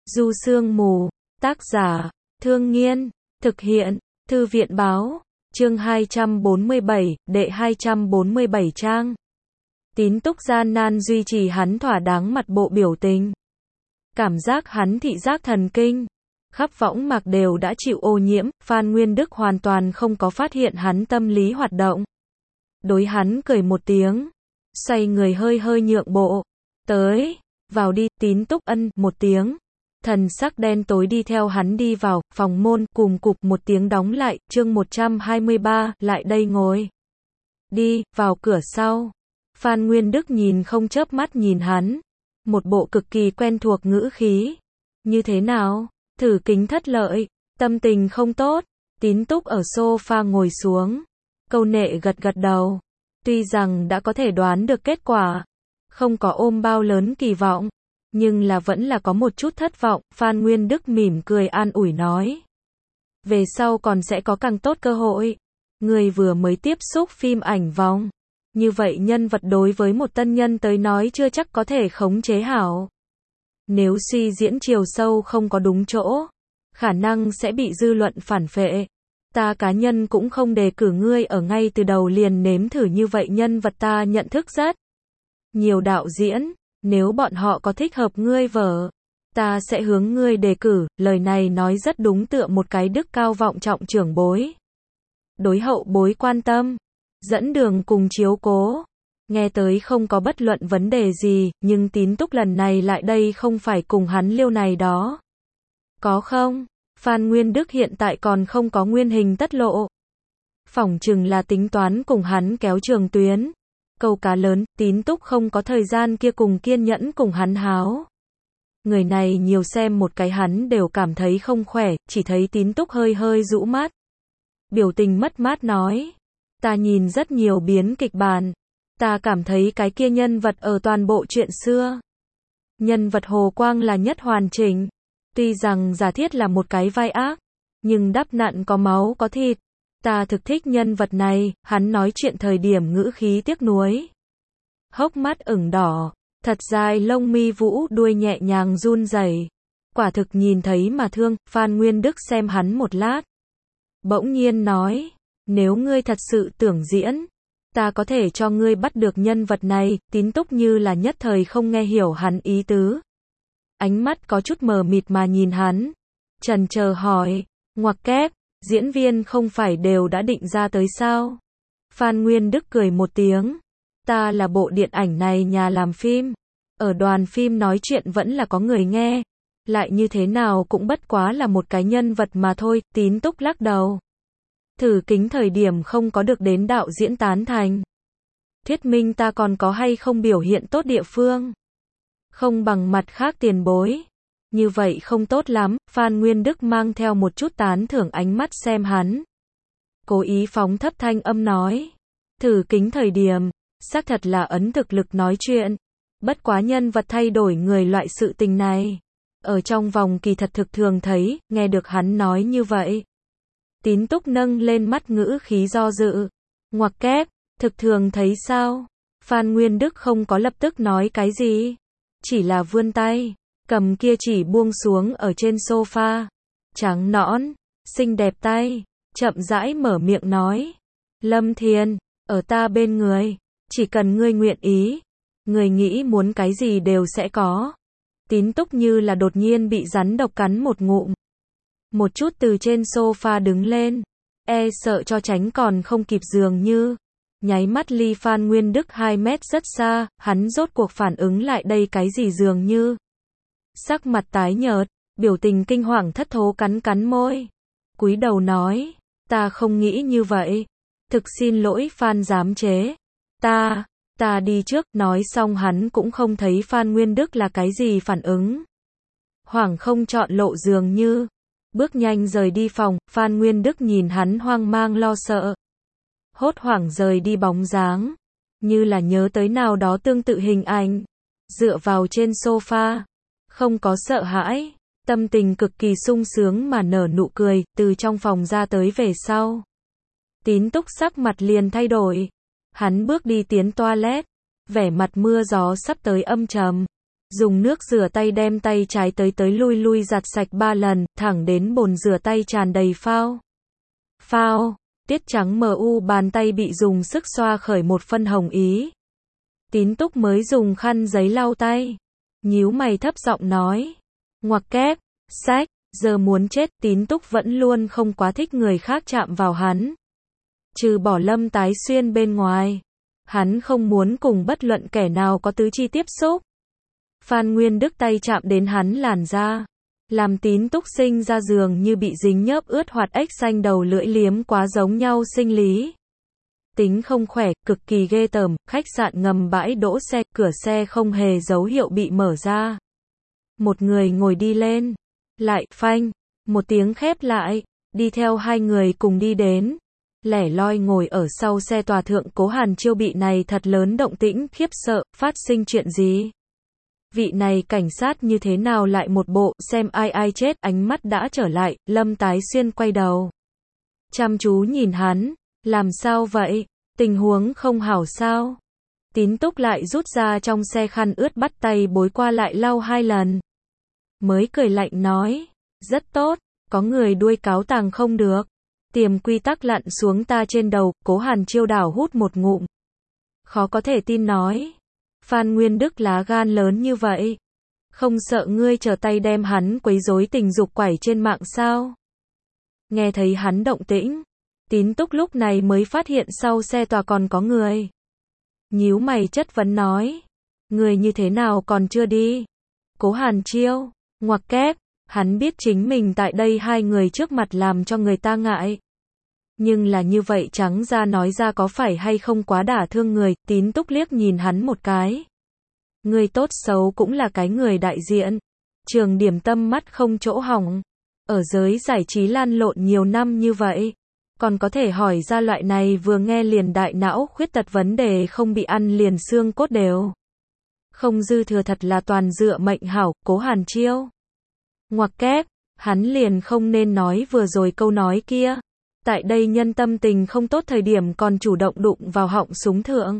Du Sương Mù, tác giả, Thương Nghiên, thực hiện, Thư viện báo, chương 247, đệ 247 trang. Tín Túc gian nan duy trì hắn thỏa đáng mặt bộ biểu tình. Cảm giác hắn thị giác thần kinh, khắp võng mạc đều đã chịu ô nhiễm, Phan Nguyên Đức hoàn toàn không có phát hiện hắn tâm lý hoạt động. Đối hắn cười một tiếng, xoay người hơi hơi nhượng bộ, tới, vào đi, Tín Túc ân một tiếng. Thần sắc đen tối đi theo hắn đi vào, phòng môn, cùm cụp một tiếng đóng lại, chương 123, lại đây ngồi. Đi, vào cửa sau. Phan Nguyên Đức nhìn không chớp mắt nhìn hắn. Một bộ cực kỳ quen thuộc ngữ khí. Như thế nào? Thử kính thất lợi, tâm tình không tốt. Tín Túc ở sofa ngồi xuống. Câu nệ gật gật đầu. Tuy rằng đã có thể đoán được kết quả. Không có ôm bao lớn kỳ vọng. Nhưng là vẫn là có một chút thất vọng, Phan Nguyên Đức mỉm cười an ủi nói. Về sau còn sẽ có càng tốt cơ hội. Người vừa mới tiếp xúc phim ảnh vòng. Như vậy nhân vật đối với một tân nhân tới nói chưa chắc có thể khống chế hảo. Nếu suy diễn chiều sâu không có đúng chỗ, khả năng sẽ bị dư luận phản phệ. Ta cá nhân cũng không đề cử ngươi ở ngay từ đầu liền nếm thử như vậy nhân vật ta nhận thức rất nhiều đạo diễn. Nếu bọn họ có thích hợp ngươi vở, ta sẽ hướng ngươi đề cử, lời này nói rất đúng tựa một cái đức cao vọng trọng trưởng bối. Đối hậu bối quan tâm, dẫn đường cùng chiếu cố. Nghe tới không có bất luận vấn đề gì, nhưng Tín Túc lần này lại đây không phải cùng hắn liêu này đó. Có không? Phan Nguyên Đức hiện tại còn không có nguyên hình tất lộ. Phỏng chừng là tính toán cùng hắn kéo trường tuyến. Câu cá lớn, Tín Túc không có thời gian kia cùng kiên nhẫn cùng hắn háo. Người này nhiều xem một cái hắn đều cảm thấy không khỏe, chỉ thấy Tín Túc hơi hơi rũ mắt. Biểu tình mất mát nói. Ta nhìn rất nhiều biến kịch bản. Ta cảm thấy cái kia nhân vật ở toàn bộ chuyện xưa. Nhân vật Hồ Quang là nhất hoàn chỉnh. Tuy rằng giả thiết là một cái vai ác, nhưng đắp nặn có máu có thịt. Ta thực thích nhân vật này, hắn nói chuyện thời điểm ngữ khí tiếc nuối. Hốc mắt ửng đỏ, thật dài lông mi vũ đuôi nhẹ nhàng run rẩy. Quả thực nhìn thấy mà thương, Phan Nguyên Đức xem hắn một lát. Bỗng nhiên nói, nếu ngươi thật sự tưởng diễn, ta có thể cho ngươi bắt được nhân vật này, Tín Túc như là nhất thời không nghe hiểu hắn ý tứ. Ánh mắt có chút mờ mịt mà nhìn hắn. Chần chờ hỏi, ngoặc kép. Diễn viên không phải đều đã định ra tới sao? Phan Nguyên Đức cười một tiếng. Ta là bộ điện ảnh này nhà làm phim. Ở đoàn phim nói chuyện vẫn là có người nghe. Lại như thế nào cũng bất quá là một cái nhân vật mà thôi, Tín Túc lắc đầu. Thử kính thời điểm không có được đến đạo diễn tán thành. Thuyết minh ta còn có hay không biểu hiện tốt địa phương. Không bằng mặt khác tiền bối. Như vậy không tốt lắm, Phan Nguyên Đức mang theo một chút tán thưởng ánh mắt xem hắn. Cố ý phóng thấp thanh âm nói. Thử kính thời điểm, xác thật là ấn thực lực nói chuyện. Bất quá nhân vật thay đổi người loại sự tình này. Ở trong vòng kỳ thật thực thường thấy, nghe được hắn nói như vậy. Tín Túc nâng lên mắt ngữ khí do dự. Ngoặc kép, thực thường thấy sao? Phan Nguyên Đức không có lập tức nói cái gì. Chỉ là vươn tay. Cầm kia chỉ buông xuống ở trên sofa. Trắng nõn, xinh đẹp tay. Chậm rãi mở miệng nói. Lâm Thiên, ở ta bên người. Chỉ cần ngươi nguyện ý. Ngươi nghĩ muốn cái gì đều sẽ có. Tín Túc như là đột nhiên bị rắn độc cắn một ngụm. Một chút từ trên sofa đứng lên. E sợ cho tránh còn không kịp dường như. Nháy mắt ly Phan Nguyên Đức 2 mét rất xa. Hắn rốt cuộc phản ứng lại đây cái gì dường như. Sắc mặt tái nhợt, biểu tình kinh hoàng thất thố cắn môi. Cúi đầu nói, ta không nghĩ như vậy. Thực xin lỗi Phan giám chế. Ta đi trước, nói xong hắn cũng không thấy Phan Nguyên Đức là cái gì phản ứng. Hoảng không chọn lộ dường như. Bước nhanh rời đi phòng, Phan Nguyên Đức nhìn hắn hoang mang lo sợ. Hốt hoảng rời đi bóng dáng. Như là nhớ tới nào đó tương tự hình ảnh. Dựa vào trên sofa. Không có sợ hãi, tâm tình cực kỳ sung sướng mà nở nụ cười, từ trong phòng ra tới về sau. Tín Túc sắc mặt liền thay đổi. Hắn bước đi tiến toilet, vẻ mặt mưa gió sắp tới âm trầm. dùng nước rửa tay đem tay trái tới lui lui giặt sạch 3 lần, thẳng đến bồn rửa tay tràn đầy phao. Phao, tiết trắng mờ u bàn tay bị dùng sức xoa khởi một phân hồng ý. Tín Túc mới dùng khăn giấy lau tay. Nhíu mày thấp giọng nói. Ngoặc kép, sách, giờ muốn chết, Tín Túc vẫn luôn không quá thích người khác chạm vào hắn. Trừ bỏ Lâm Tái Xuyên bên ngoài. Hắn không muốn cùng bất luận kẻ nào có tứ chi tiếp xúc. Phan Nguyên Đức tay chạm đến hắn làn da. Làm Tín Túc sinh ra giường như bị dính nhớp ướt hoạt ếch xanh đầu lưỡi liếm quá giống nhau sinh lý. Tính không khỏe, cực kỳ ghê tởm, khách sạn ngầm bãi đỗ xe, cửa xe không hề dấu hiệu bị mở ra. Một người ngồi đi lên, lại, phanh, một tiếng khép lại, đi theo hai người cùng đi đến. Lẻ loi ngồi ở sau xe tòa thượng Cố Hàn Chiêu bị này thật lớn động tĩnh, khiếp sợ, phát sinh chuyện gì? Vị này cảnh sát như thế nào lại một bộ, xem ai chết, ánh mắt đã trở lại, Lâm Tái Xuyên quay đầu. Chăm chú nhìn hắn, làm sao vậy? Tình huống không hảo sao? Tín Túc lại rút ra trong xe khăn ướt bắt tay bối qua lại lau 2 lần. Mới cười lạnh nói, rất tốt, có người đuôi cáo tàng không được. Tiềm quy tắc lặn xuống ta trên đầu, Cố Hàn Chiêu đảo hút một ngụm. Khó có thể tin nói. Phan Nguyên Đức lá gan lớn như vậy. Không sợ ngươi trở tay đem hắn quấy rối tình dục quẩy trên mạng sao? Nghe thấy hắn động tĩnh. Tín Túc lúc này mới phát hiện sau xe tòa còn có người. Nhíu mày chất vấn nói. Người như thế nào còn chưa đi? Cố Hàn Chiêu, ngoặc kép, hắn biết chính mình tại đây hai người trước mặt làm cho người ta ngại. Nhưng là như vậy trắng ra nói ra có phải hay không quá đả thương người, Tín Túc liếc nhìn hắn một cái. Người tốt xấu cũng là cái người đại diện. Trường Điểm Tâm mắt không chỗ hỏng. Ở giới giải trí lan lộn nhiều năm như vậy. Còn có thể hỏi ra loại này vừa nghe liền đại não khuyết tật vấn đề không bị ăn liền xương cốt đều. Không dư thừa thật là toàn dựa mệnh hảo, Cố Hàn Chiêu. Ngoặc kép, hắn liền không nên nói vừa rồi câu nói kia. Tại đây nhân tâm tình không tốt thời điểm còn chủ động đụng vào họng súng thượng.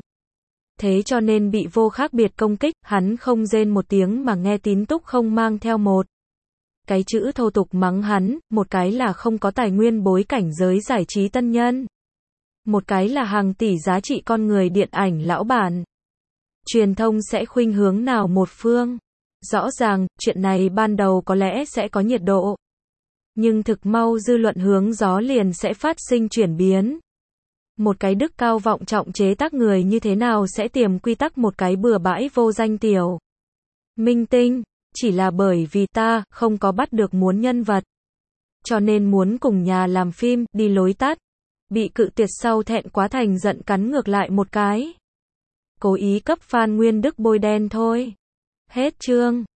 Thế cho nên bị vô khác biệt công kích, hắn không rên một tiếng mà nghe Tín Túc không mang theo một cái chữ thô tục mắng hắn, một cái là không có tài nguyên bối cảnh giới giải trí tân nhân. Một cái là hàng tỷ giá trị con người điện ảnh lão bản. Truyền thông sẽ khuynh hướng nào một phương? Rõ ràng, chuyện này ban đầu có lẽ sẽ có nhiệt độ. Nhưng thực mau dư luận hướng gió liền sẽ phát sinh chuyển biến. Một cái đức cao vọng trọng chế tác người như thế nào sẽ tiềm quy tắc một cái bừa bãi vô danh tiểu minh tinh, chỉ là bởi vì ta không có bắt được muốn nhân vật. Cho nên muốn cùng nhà làm phim, đi lối tắt. Bị cự tuyệt sau thẹn quá thành giận cắn ngược lại một cái. Cố ý cấp Phan Nguyên Đức bôi đen thôi. Hết chương.